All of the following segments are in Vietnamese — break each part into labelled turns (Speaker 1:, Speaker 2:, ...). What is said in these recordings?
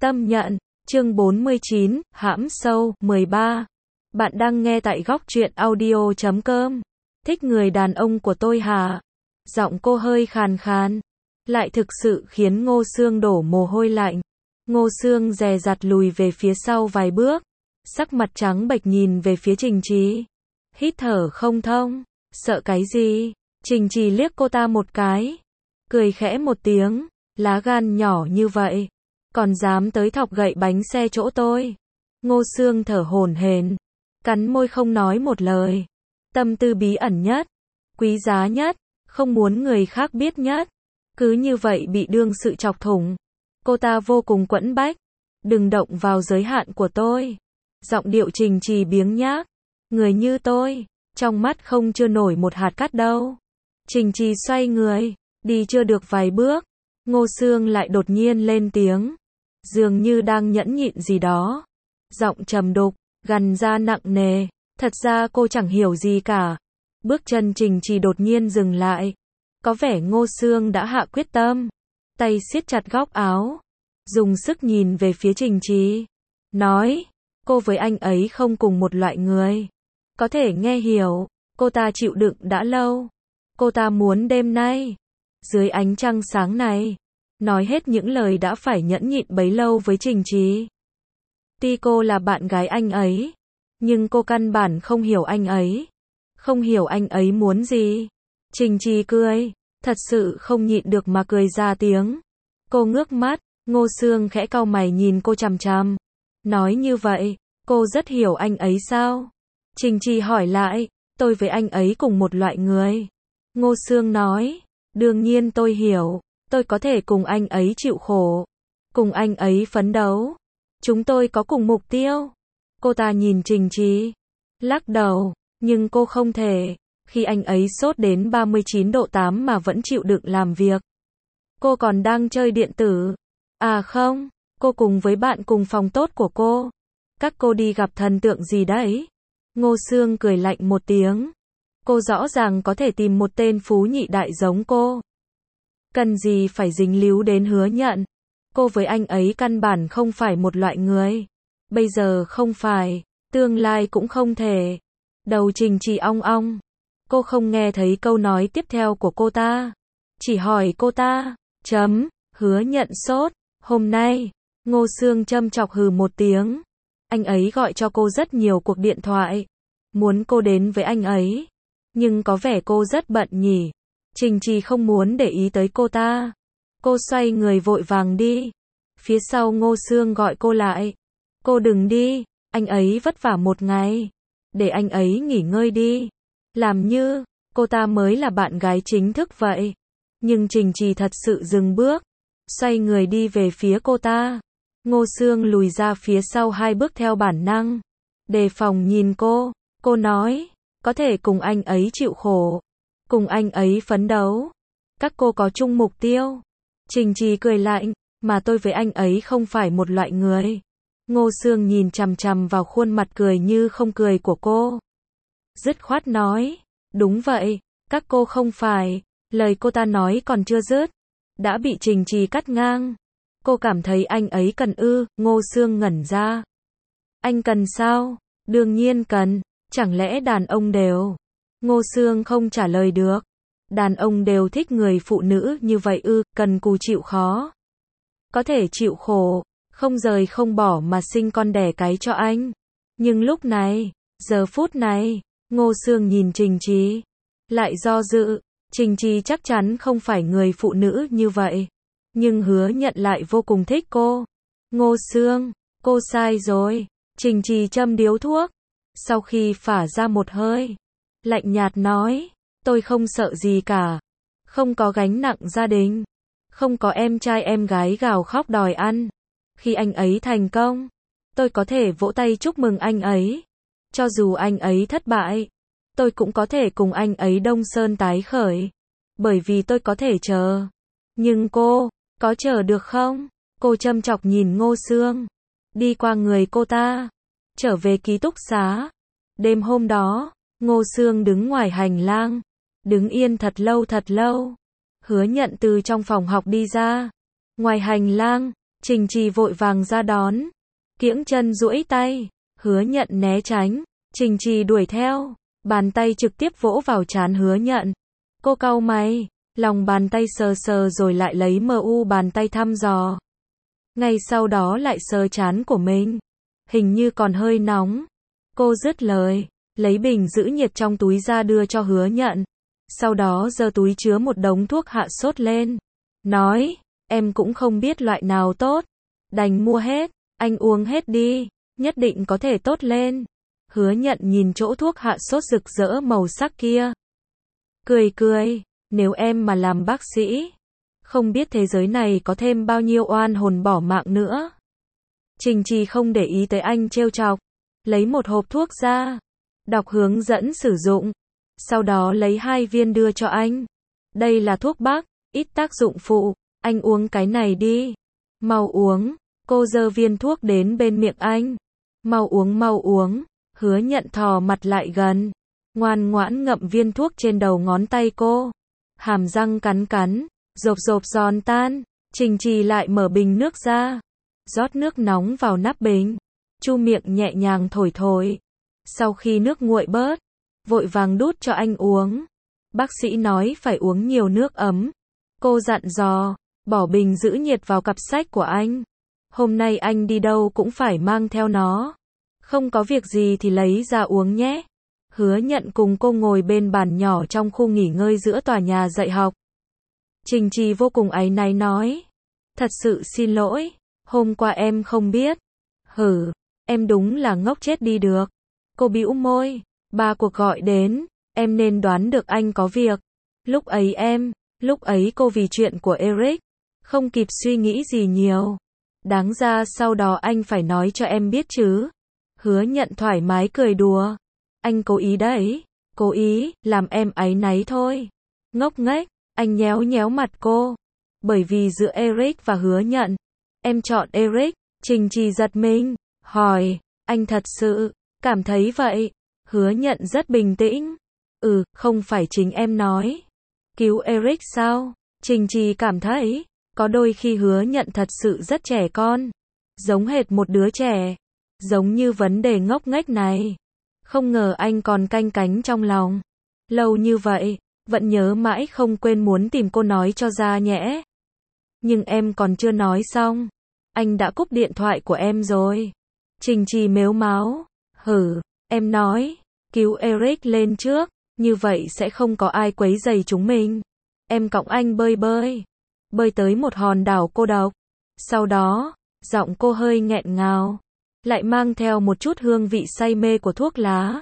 Speaker 1: Tâm nhận, chương 49, hãm sâu, 13. Bạn đang nghe tại góc truyện audio.com. Thích người đàn ông của tôi hả? Giọng cô hơi khàn khàn, lại thực sự khiến Ngô Sương đổ mồ hôi lạnh. Ngô Sương dè dặt lùi về phía sau vài bước, sắc mặt trắng bệch nhìn về phía Trình Trì. Hít thở không thông, sợ cái gì? Trình Trì liếc cô ta một cái, cười khẽ một tiếng, lá gan nhỏ như vậy, còn dám tới thọc gậy bánh xe chỗ tôi. Ngô Sương thở hổn hển, cắn môi không nói một lời. Tâm tư bí ẩn nhất, quý giá nhất, không muốn người khác biết nhất, cứ như vậy bị đương sự chọc thủng. Cô ta vô cùng quẫn bách. Đừng động vào giới hạn của tôi. Giọng điệu Trình Trì biếng nhác. Người như tôi, trong mắt không chưa nổi một hạt cát đâu. Trình Trì xoay người, đi chưa được vài bước, Ngô Sương lại đột nhiên lên tiếng, dường như đang nhẫn nhịn gì đó. Giọng trầm đục, gằn ra nặng nề, thật ra cô chẳng hiểu gì cả. Bước chân Trình Trì đột nhiên dừng lại, có vẻ Ngô Sương đã hạ quyết tâm, tay siết chặt góc áo, dùng sức nhìn về phía Trình Trì, nói, cô với anh ấy không cùng một loại người. Có thể nghe hiểu, cô ta chịu đựng đã lâu. Cô ta muốn đêm nay, dưới ánh trăng sáng này, nói hết những lời đã phải nhẫn nhịn bấy lâu với Trình Trì. Tuy cô là bạn gái anh ấy, nhưng cô căn bản không hiểu anh ấy. Không hiểu anh ấy muốn gì. Trình Trì cười, thật sự không nhịn được mà cười ra tiếng. Cô ngước mắt, Ngô Sương khẽ cau mày nhìn cô chằm chằm. Nói như vậy, cô rất hiểu anh ấy sao? Trình Trì hỏi lại, tôi với anh ấy cùng một loại người. Ngô Sương nói, đương nhiên tôi hiểu, tôi có thể cùng anh ấy chịu khổ, cùng anh ấy phấn đấu. Chúng tôi có cùng mục tiêu. Cô ta nhìn Trình Trì, lắc đầu, nhưng cô không thể, khi anh ấy sốt đến 39 độ 8 mà vẫn chịu đựng làm việc. Cô còn đang chơi điện tử. À không, cô cùng với bạn cùng phòng tốt của cô. Các cô đi gặp thần tượng gì đấy? Ngô Sương cười lạnh một tiếng. Cô rõ ràng có thể tìm một tên phú nhị đại giống cô. Cần gì phải dính líu đến Hứa Nhận. Cô với anh ấy căn bản không phải một loại người. Bây giờ không phải, tương lai cũng không thể. Đầu Trình Trì ong ong. Cô không nghe thấy câu nói tiếp theo của cô ta. Chỉ hỏi cô ta, Hứa Nhận sốt, hôm nay. Ngô Sương châm chọc hừ một tiếng. Anh ấy gọi cho cô rất nhiều cuộc điện thoại, muốn cô đến với anh ấy. Nhưng có vẻ cô rất bận nhỉ. Trình Trì không muốn để ý tới cô ta. Cô xoay người vội vàng đi. Phía sau Ngô Sương gọi cô lại. Cô đừng đi, anh ấy vất vả một ngày. Để anh ấy nghỉ ngơi đi. Làm như, cô ta mới là bạn gái chính thức vậy. Nhưng Trình Trì thật sự dừng bước. Xoay người đi về phía cô ta. Ngô Sương lùi ra phía sau 2 bước theo bản năng. Đề phòng nhìn cô nói, có thể cùng anh ấy chịu khổ, cùng anh ấy phấn đấu. Các cô có chung mục tiêu. Trình Trì cười lạnh, mà tôi với anh ấy không phải một loại người. Ngô Sương nhìn chằm chằm vào khuôn mặt cười như không cười của cô. Dứt khoát nói, đúng vậy, các cô không phải. Lời cô ta nói còn chưa dứt, đã bị Trình Trì cắt ngang. Cô cảm thấy anh ấy cần ư? Ngô Sương ngẩn ra. Anh cần sao? Đương nhiên cần, chẳng lẽ đàn ông đều? Ngô Sương không trả lời được. Đàn ông đều thích người phụ nữ như vậy ư? Cần cù chịu khó, có thể chịu khổ, không rời không bỏ mà sinh con đẻ cái cho anh. Nhưng lúc này, giờ phút này, Ngô Sương nhìn Trình Trì, lại do dự. Trình Trì chắc chắn không phải người phụ nữ như vậy. Nhưng Hứa Nhận lại vô cùng thích cô. Ngô Sương, cô sai rồi. Trình Trì châm điếu thuốc. Sau khi phả ra một hơi, lạnh nhạt nói, tôi không sợ gì cả. Không có gánh nặng gia đình. Không có em trai em gái gào khóc đòi ăn. Khi anh ấy thành công, tôi có thể vỗ tay chúc mừng anh ấy. Cho dù anh ấy thất bại, tôi cũng có thể cùng anh ấy Đông Sơn tái khởi. Bởi vì tôi có thể chờ. Nhưng cô, có chờ được không? Cô châm chọc nhìn Ngô Sương. Đi qua người cô ta. Trở về ký túc xá. Đêm hôm đó, Ngô Sương đứng ngoài hành lang. Đứng yên thật lâu thật lâu. Hứa Nhận từ trong phòng học đi ra. Ngoài hành lang, Trình Trì vội vàng ra đón. Kiễng chân duỗi tay. Hứa Nhận né tránh. Trình Trì đuổi theo. Bàn tay trực tiếp vỗ vào trán Hứa Nhận. Cô cau mày. Lòng bàn tay sờ sờ rồi lại lấy mu bàn tay thăm dò. Ngay sau đó lại sờ trán của mình. Hình như còn hơi nóng. Cô dứt lời. Lấy bình giữ nhiệt trong túi ra đưa cho Hứa Nhận. Sau đó giơ túi chứa một đống thuốc hạ sốt lên. Nói, em cũng không biết loại nào tốt. Đành mua hết, anh uống hết đi, nhất định có thể tốt lên. Hứa Nhận nhìn chỗ thuốc hạ sốt rực rỡ màu sắc kia. Cười cười, nếu em mà làm bác sĩ, không biết thế giới này có thêm bao nhiêu oan hồn bỏ mạng nữa. Trình Trì không để ý tới anh trêu chọc. Lấy một hộp thuốc ra. Đọc hướng dẫn sử dụng. Sau đó lấy 2 viên đưa cho anh. Đây là thuốc bắc, ít tác dụng phụ. Anh uống cái này đi. Mau uống. Cô giơ viên thuốc đến bên miệng anh. Mau uống mau uống. Hứa Nhận thò mặt lại gần. Ngoan ngoãn ngậm viên thuốc trên đầu ngón tay cô. Hàm răng cắn cắn. Rộp rộp giòn tan. Trình Trì lại mở bình nước ra. Rót nước nóng vào nắp bình. Chu miệng nhẹ nhàng thổi thổi. Sau khi nước nguội bớt, vội vàng đút cho anh uống. Bác sĩ nói phải uống nhiều nước ấm. Cô dặn dò, bỏ bình giữ nhiệt vào cặp sách của anh. Hôm nay anh đi đâu cũng phải mang theo nó. Không có việc gì thì lấy ra uống nhé. Hứa Nhận cùng cô ngồi bên bàn nhỏ trong khu nghỉ ngơi giữa tòa nhà dạy học. Trình Trì vô cùng áy náy nói. Thật sự xin lỗi, hôm qua em không biết. Hử, em đúng là ngốc chết đi được. Cô bĩu môi, 3 cuộc gọi đến, em nên đoán được anh có việc. Lúc ấy cô vì chuyện của Eric, không kịp suy nghĩ gì nhiều. Đáng ra sau đó anh phải nói cho em biết chứ. Hứa Nhận thoải mái cười đùa. Anh cố ý đấy, cố ý, làm em áy náy thôi. Ngốc nghếch, anh nhéo nhéo mặt cô. Bởi vì giữa Eric và Hứa Nhận, em chọn Eric. Trình Trì giật mình, hỏi, anh thật sự cảm thấy vậy? Hứa Nhận rất bình tĩnh. Không phải chính em nói. Cứu Eric sao? Trình Trì cảm thấy, có đôi khi Hứa Nhận thật sự rất trẻ con. Giống hệt một đứa trẻ. Giống như vấn đề ngốc nghếch này. Không ngờ anh còn canh cánh trong lòng. Lâu như vậy, vẫn nhớ mãi không quên muốn tìm cô nói cho ra nhẽ. Nhưng em còn chưa nói xong. Anh đã cúp điện thoại của em rồi. Trình Trì mếu máo. Em nói, cứu Eric lên trước, như vậy sẽ không có ai quấy rầy chúng mình. Em cõng anh bơi tới một hòn đảo cô độc. Sau đó, giọng cô hơi nghẹn ngào, lại mang theo một chút hương vị say mê của thuốc lá.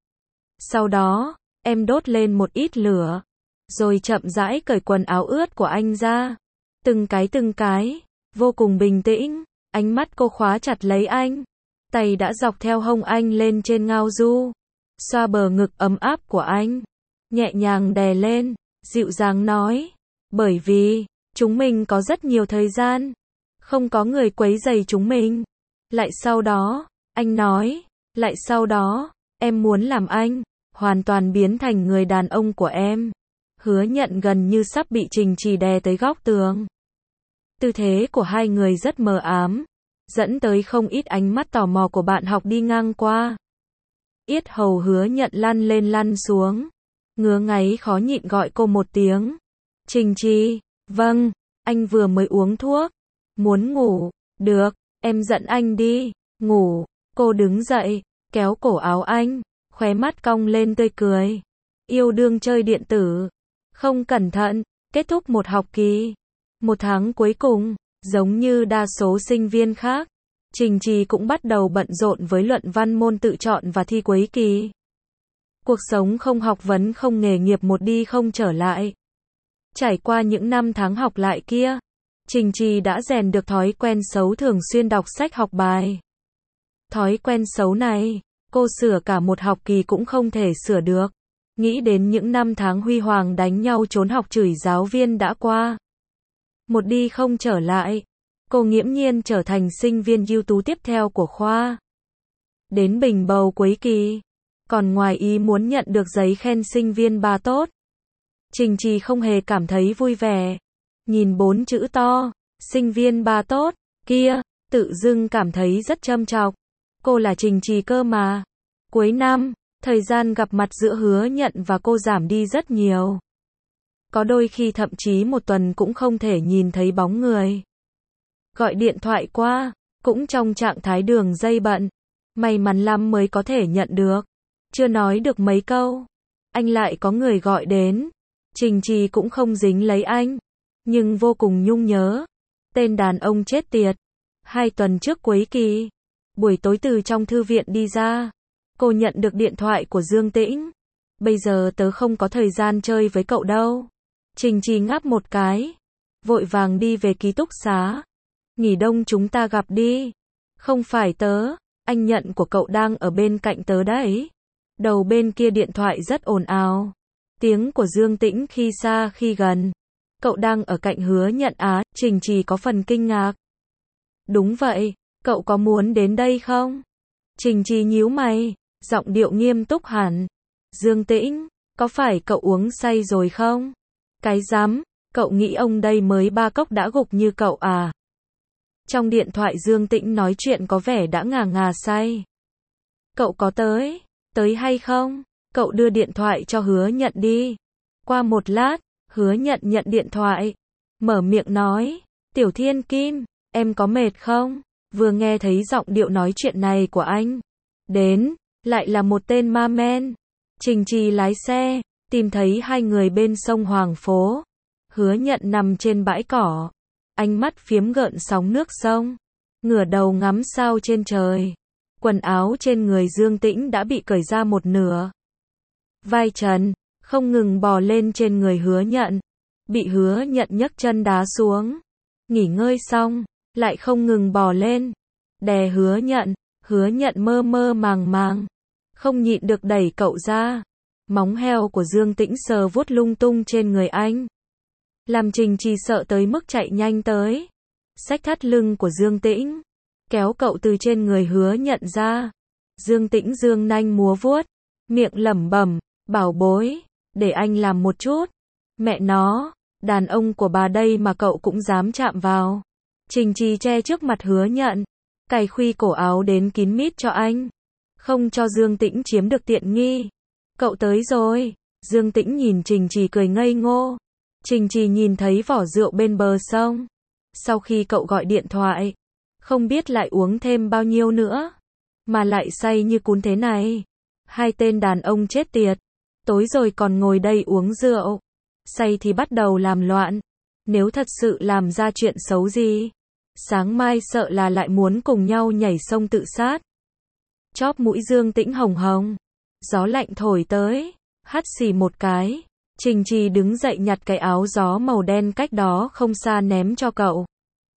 Speaker 1: Sau đó, em đốt lên một ít lửa, rồi chậm rãi cởi quần áo ướt của anh ra. Từng cái, vô cùng bình tĩnh, ánh mắt cô khóa chặt lấy anh. Tay đã dọc theo hông anh lên trên ngao du, xoa bờ ngực ấm áp của anh, nhẹ nhàng đè lên, dịu dàng nói, bởi vì, chúng mình có rất nhiều thời gian, không có người quấy rầy chúng mình. Lại sau đó, anh nói, lại sau đó, em muốn làm anh, hoàn toàn biến thành người đàn ông của em. Hứa Nhận gần như sắp bị Trình Trì đè tới góc tường. Tư thế của hai người rất mờ ám, dẫn tới không ít ánh mắt tò mò của bạn học đi ngang qua. Yết hầu Hứa Nhận lăn lên lăn xuống, ngứa ngáy khó nhịn gọi cô một tiếng. Trình Trì, vâng, anh vừa mới uống thuốc, muốn ngủ, được, em dẫn anh đi, ngủ. Cô đứng dậy, kéo cổ áo anh, khóe mắt cong lên tươi cười. Yêu đương chơi điện tử, không cẩn thận, kết thúc một học kỳ. Một tháng cuối cùng, giống như đa số sinh viên khác, Trình Trì cũng bắt đầu bận rộn với luận văn môn tự chọn và thi cuối kỳ. Cuộc sống không học vấn không nghề nghiệp một đi không trở lại. Trải qua những năm tháng học lại kia, Trình Trì đã rèn được thói quen xấu thường xuyên đọc sách học bài. Thói quen xấu này, cô sửa cả một học kỳ cũng không thể sửa được. Nghĩ đến những năm tháng huy hoàng đánh nhau trốn học chửi giáo viên đã qua. Một đi không trở lại, cô nghiễm nhiên trở thành sinh viên ưu tú tiếp theo của khoa. Đến bình bầu cuối kỳ, còn ngoài ý muốn nhận được giấy khen sinh viên 3 tốt. Trình Trì không hề cảm thấy vui vẻ. Nhìn 4 chữ to, sinh viên 3 tốt, Kia, tự dưng cảm thấy rất châm chọc. Cô là Trình Trì cơ mà. Cuối năm, thời gian gặp mặt giữa Hứa Nhận và cô giảm đi rất nhiều. Có đôi khi thậm chí một tuần cũng không thể nhìn thấy bóng người. Gọi điện thoại qua, cũng trong trạng thái đường dây bận. May mắn lắm mới có thể nhận được. Chưa nói được mấy câu, anh lại có người gọi đến. Trình Trì cũng không dính lấy anh, nhưng vô cùng nhung nhớ. Tên đàn ông chết tiệt. 2 tuần trước cuối kỳ, buổi tối từ trong thư viện đi ra, cô nhận được điện thoại của Dương Tĩnh. Bây giờ tớ không có thời gian chơi với cậu đâu. Trình Trì ngáp một cái, vội vàng đi về ký túc xá. Nghỉ đông chúng ta gặp đi. Không phải tớ, anh Nhận của cậu đang ở bên cạnh tớ đấy. Đầu bên kia điện thoại rất ồn ào. Tiếng của Dương Tĩnh khi xa khi gần. Cậu đang ở cạnh Hứa Nhận á? Trình Trì có phần kinh ngạc. Đúng vậy, cậu có muốn đến đây không? Trình Trì nhíu mày, giọng điệu nghiêm túc hẳn. Dương Tĩnh, có phải cậu uống say rồi không? Cái dám, cậu nghĩ ông đây mới 3 cốc đã gục như cậu à? Trong điện thoại Dương Tĩnh nói chuyện có vẻ đã ngà ngà say. Cậu có tới hay không? Cậu đưa điện thoại cho Hứa Nhận đi. Qua một lát, Hứa Nhận nhận điện thoại, mở miệng nói, Tiểu Thiên Kim, em có mệt không? Vừa nghe thấy giọng điệu nói chuyện này của anh, đến, lại là một tên ma men. Trình Trì lái xe, tìm thấy hai người bên sông Hoàng Phố. Hứa Nhận nằm trên bãi cỏ, ánh mắt phiếm gợn sóng nước sông, ngửa đầu ngắm sao trên trời. Quần áo trên người Dương Tĩnh đã bị cởi ra một nửa. Vai trần không ngừng bò lên trên người Hứa Nhận, bị Hứa Nhận nhấc chân đá xuống. Nghỉ ngơi xong, lại không ngừng bò lên, đè Hứa Nhận mơ mơ màng màng, không nhịn được đẩy cậu ra. Móng heo của Dương Tĩnh sờ vuốt lung tung trên người anh, làm Trình Trì sợ tới mức chạy nhanh tới, xách thắt lưng của Dương Tĩnh, kéo cậu từ trên người Hứa Nhận ra. Dương Tĩnh dương nanh múa vuốt, miệng lẩm bẩm, bảo bối, để anh làm một chút. Mẹ nó, đàn ông của bà đây mà cậu cũng dám chạm vào. Trình Trì che trước mặt Hứa Nhận, cài khuy cổ áo đến kín mít cho anh, không cho Dương Tĩnh chiếm được tiện nghi. Cậu tới rồi. Dương Tĩnh nhìn Trình Trì cười ngây ngô. Trình Trì nhìn thấy vỏ rượu bên bờ sông. Sau khi cậu gọi điện thoại, không biết lại uống thêm bao nhiêu nữa, mà lại say như cún thế này. Hai tên đàn ông chết tiệt, tối rồi còn ngồi đây uống rượu, say thì bắt đầu làm loạn. Nếu thật sự làm ra chuyện xấu gì, sáng mai sợ là lại muốn cùng nhau nhảy sông tự sát. Chóp mũi Dương Tĩnh hồng hồng, gió lạnh thổi tới, hắt xì một cái. Trình Trì đứng dậy nhặt cái áo gió màu đen cách đó không xa ném cho cậu.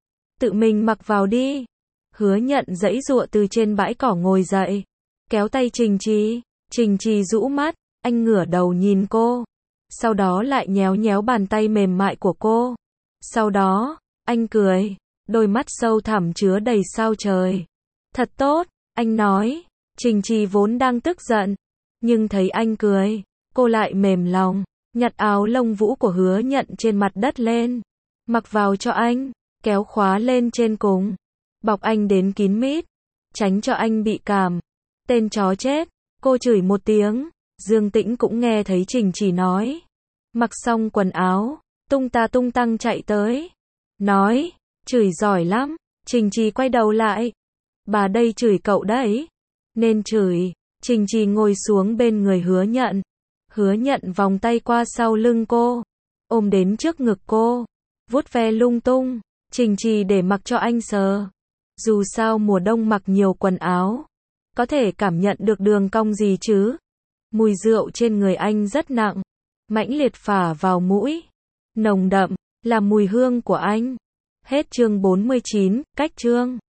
Speaker 1: Tự mình mặc vào đi. Hứa Nhận giãy giụa từ trên bãi cỏ ngồi dậy, kéo tay Trình Trì. Trình Trì rũ mắt, anh ngửa đầu nhìn cô, sau đó lại nhéo nhéo bàn tay mềm mại của cô. Sau đó, anh cười, đôi mắt sâu thẳm chứa đầy sao trời. Thật tốt, anh nói. Trình Trì vốn đang tức giận, nhưng thấy anh cười, cô lại mềm lòng, nhặt áo lông vũ của Hứa Nhận trên mặt đất lên, mặc vào cho anh, kéo khóa lên trên cùng, bọc anh đến kín mít, tránh cho anh bị cảm. Tên chó chết, cô chửi một tiếng. Dương Tĩnh cũng nghe thấy Trình Trì nói. Mặc xong quần áo, tung ta tung tăng chạy tới, nói, chửi giỏi lắm. Trình Trì quay đầu lại, bà đây chửi cậu đấy, nên chửi. Trình Trì ngồi xuống bên người Hứa Nhận. Hứa Nhận vòng tay qua sau lưng cô, ôm đến trước ngực cô, vuốt ve lung tung. Trình Trì để mặc cho anh sờ. Dù sao mùa đông mặc nhiều quần áo, có thể cảm nhận được đường cong gì chứ. Mùi rượu trên người anh rất nặng, mãnh liệt phả vào mũi, nồng đậm, là mùi hương của anh. Hết chương 49, cách chương.